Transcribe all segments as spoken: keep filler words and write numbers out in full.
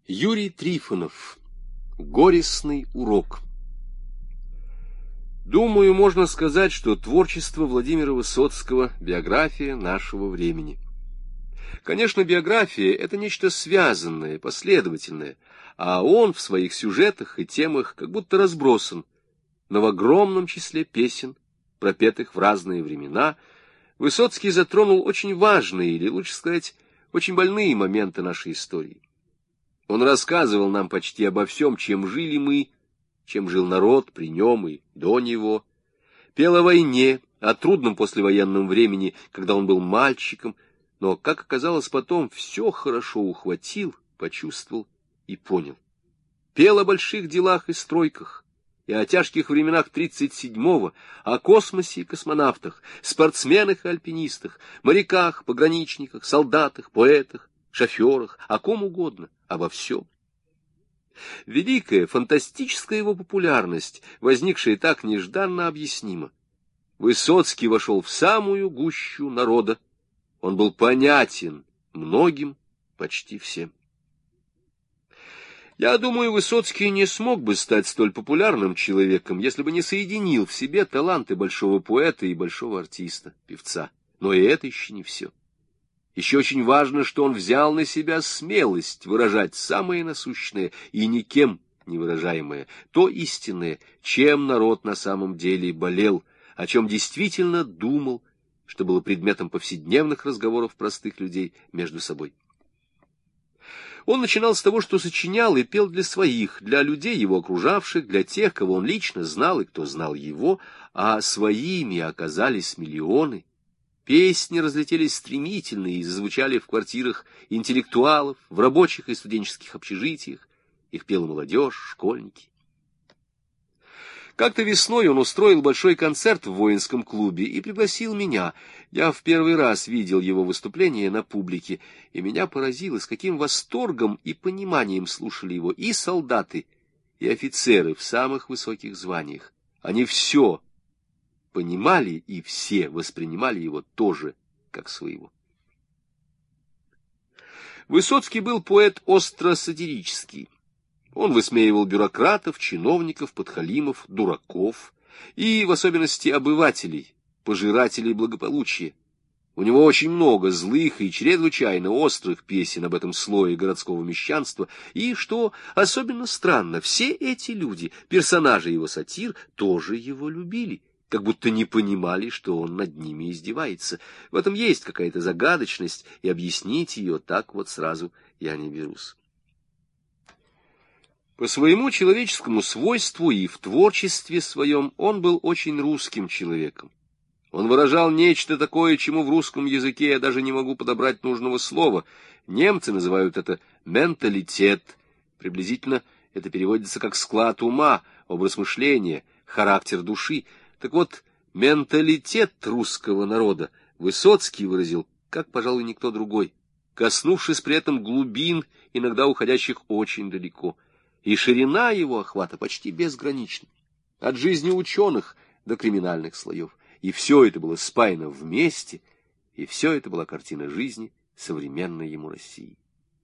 Юрий Трифонов. Горестный урок. Думаю, можно сказать, что творчество Владимира Высоцкого — биография нашего времени. Конечно, биография — это нечто связанное, последовательное, а он в своих сюжетах и темах как будто разбросан. Но в огромном числе песен, пропетых в разные времена, Высоцкий затронул очень важные, или лучше сказать, очень больные моменты нашей истории. Он рассказывал нам почти обо всем, чем жили мы, чем жил народ при нем и до него. Пел о войне, о трудном послевоенном времени, когда он был мальчиком, но, как оказалось потом, все хорошо ухватил, почувствовал и понял. Пел о больших делах и стройках, и о тяжких временах тридцать седьмого, о космосе и космонавтах, спортсменах и альпинистах, моряках, пограничниках, солдатах, поэтах, шоферах, о ком угодно, обо всем. Великая, фантастическая его популярность, возникшая так нежданно, объяснима. Высоцкий вошел в самую гущу народа. Он был понятен многим, почти всем. Я думаю, Высоцкий не смог бы стать столь популярным человеком, если бы не соединил в себе таланты большого поэта и большого артиста, певца. Но и это еще не все. Еще очень важно, что он взял на себя смелость выражать самое насущное и никем не выражаемое, то истинное, чем народ на самом деле болел, о чем действительно думал, что было предметом повседневных разговоров простых людей между собой. Он начинал с того, что сочинял и пел для своих, для людей его окружавших, для тех, кого он лично знал и кто знал его, а своими оказались миллионы. Песни разлетелись стремительно и зазвучали в квартирах интеллектуалов, в рабочих и студенческих общежитиях. Их пела молодежь, школьники. Как-то весной он устроил большой концерт в воинском клубе и пригласил меня. Я в первый раз видел его выступление на публике, и меня поразило, с каким восторгом и пониманием слушали его и солдаты, и офицеры в самых высоких званиях. Они все понимали, и все воспринимали его тоже как своего. Высоцкий был поэт остро-сатирический. Он высмеивал бюрократов, чиновников, подхалимов, дураков и, в особенности, обывателей, пожирателей благополучия. У него очень много злых и чрезвычайно острых песен об этом слое городского мещанства, и, что особенно странно, все эти люди, персонажи его сатир, тоже его любили, как будто не понимали, что он над ними издевается. В этом есть какая-то загадочность, и объяснить ее так вот сразу я не берусь. По своему человеческому свойству и в творчестве своем он был очень русским человеком. Он выражал нечто такое, чему в русском языке я даже не могу подобрать нужного слова. Немцы называют это менталитет. Приблизительно это переводится как склад ума, образ мышления, характер души. Так вот, менталитет русского народа Высоцкий выразил, как, пожалуй, никто другой, коснувшись при этом глубин, иногда уходящих очень далеко. И ширина его охвата почти безгранична, от жизни ученых до криминальных слоев. И все это было спаяно вместе, и все это была картина жизни современной ему России.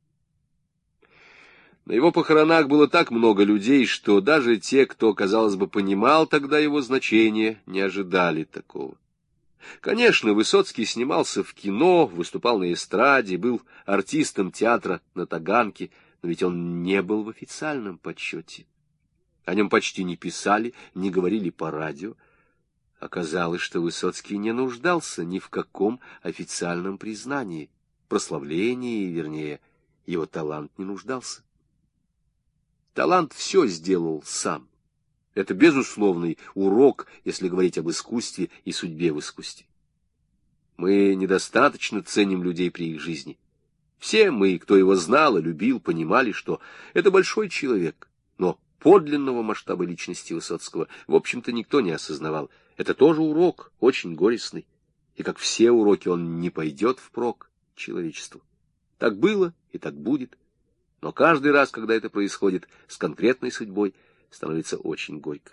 На его похоронах было так много людей, что даже те, кто, казалось бы, понимал тогда его значение, не ожидали такого. Конечно, Высоцкий снимался в кино, выступал на эстраде, был артистом театра на Таганке, но ведь он не был в официальном почете. О нем почти не писали, не говорили по радио. Оказалось, что Высоцкий не нуждался ни в каком официальном признании, прославлении, вернее, его талант не нуждался. Талант все сделал сам. Это безусловный урок, если говорить об искусстве и судьбе в искусстве. Мы недостаточно ценим людей при их жизни. Все мы, кто его знал и любил, понимали, что это большой человек, но подлинного масштаба личности Высоцкого, в общем-то, никто не осознавал. Это тоже урок, очень горестный, и, как все уроки, он не пойдет впрок человечеству. Так было и так будет, но каждый раз, когда это происходит с конкретной судьбой, становится очень горько.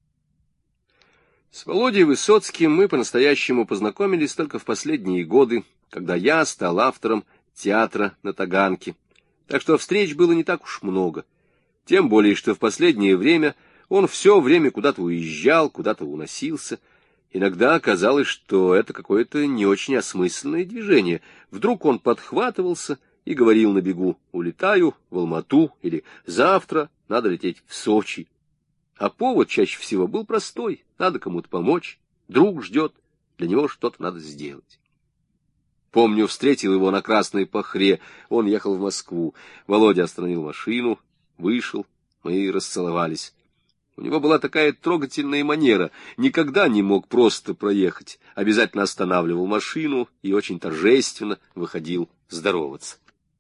С Володей Высоцким мы по-настоящему познакомились только в последние годы, когда я стал автором театра на Таганке. так что встреч было не так уж много. Тем более, что в последнее время он все время куда-то уезжал, куда-то уносился. Иногда казалось, что это какое-то не очень осмысленное движение. Вдруг он подхватывался и говорил на бегу: «Улетаю в Алмату» или «Завтра надо лететь в Сочи». А повод чаще всего был простой: надо кому-то помочь, друг ждет, для него что-то надо сделать. Помню, встретил его на Красной Пахре, он ехал в Москву. Володя остановил машину, вышел, мы расцеловались. У него была такая трогательная манера, никогда не мог просто проехать, обязательно останавливал машину и очень торжественно выходил здороваться.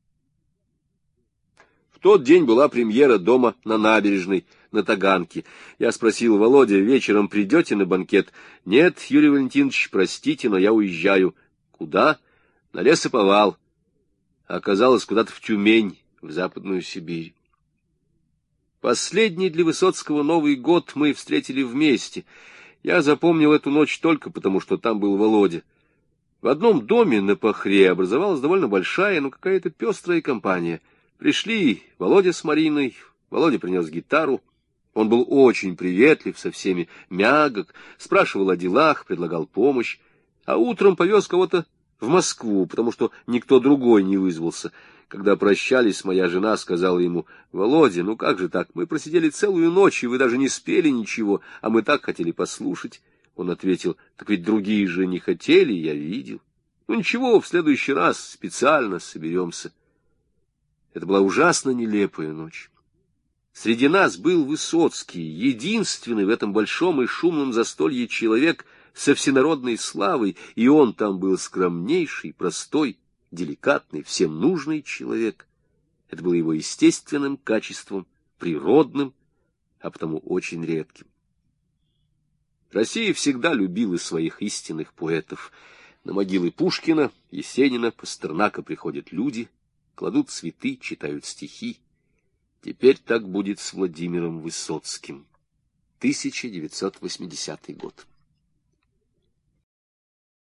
В тот день была премьера «Дома на набережной» на Таганке. Я спросил: «Володя, вечером придете на банкет?» «Нет, Юрий Валентинович, простите, но я уезжаю». «Куда?» «На лесоповал». Оказалось, куда-то в Тюмень, в Западную Сибирь. Последний для Высоцкого Новый год мы встретили вместе. Я запомнил эту ночь только потому, что там был Володя. В одном доме на Пахре образовалась довольно большая, но какая-то пестрая компания. Пришли Володя с Мариной, Володя принес гитару. Он был очень приветлив со всеми, мягок, спрашивал о делах, предлагал помощь, а утром повез кого-то в Москву, потому что никто другой не вызвался. Когда прощались, моя жена сказала ему: «Володя, ну как же так? Мы просидели целую ночь, и вы даже не спели ничего, а мы так хотели послушать». Он ответил: «Так ведь другие же не хотели, я видел. Ну ничего, в следующий раз специально соберемся». Это была ужасно нелепая ночь. Среди нас был Высоцкий, единственный в этом большом и шумном застолье человек со всенародной славой, и он там был скромнейший, простой, деликатный, всем нужный человек. Это было его естественным качеством, природным, а потому очень редким. Россия всегда любила своих истинных поэтов. На могилы Пушкина, Есенина, Пастернака приходят люди, кладут цветы, читают стихи. Теперь так будет с Владимиром Высоцким. тысяча девятьсот восьмидесятый год.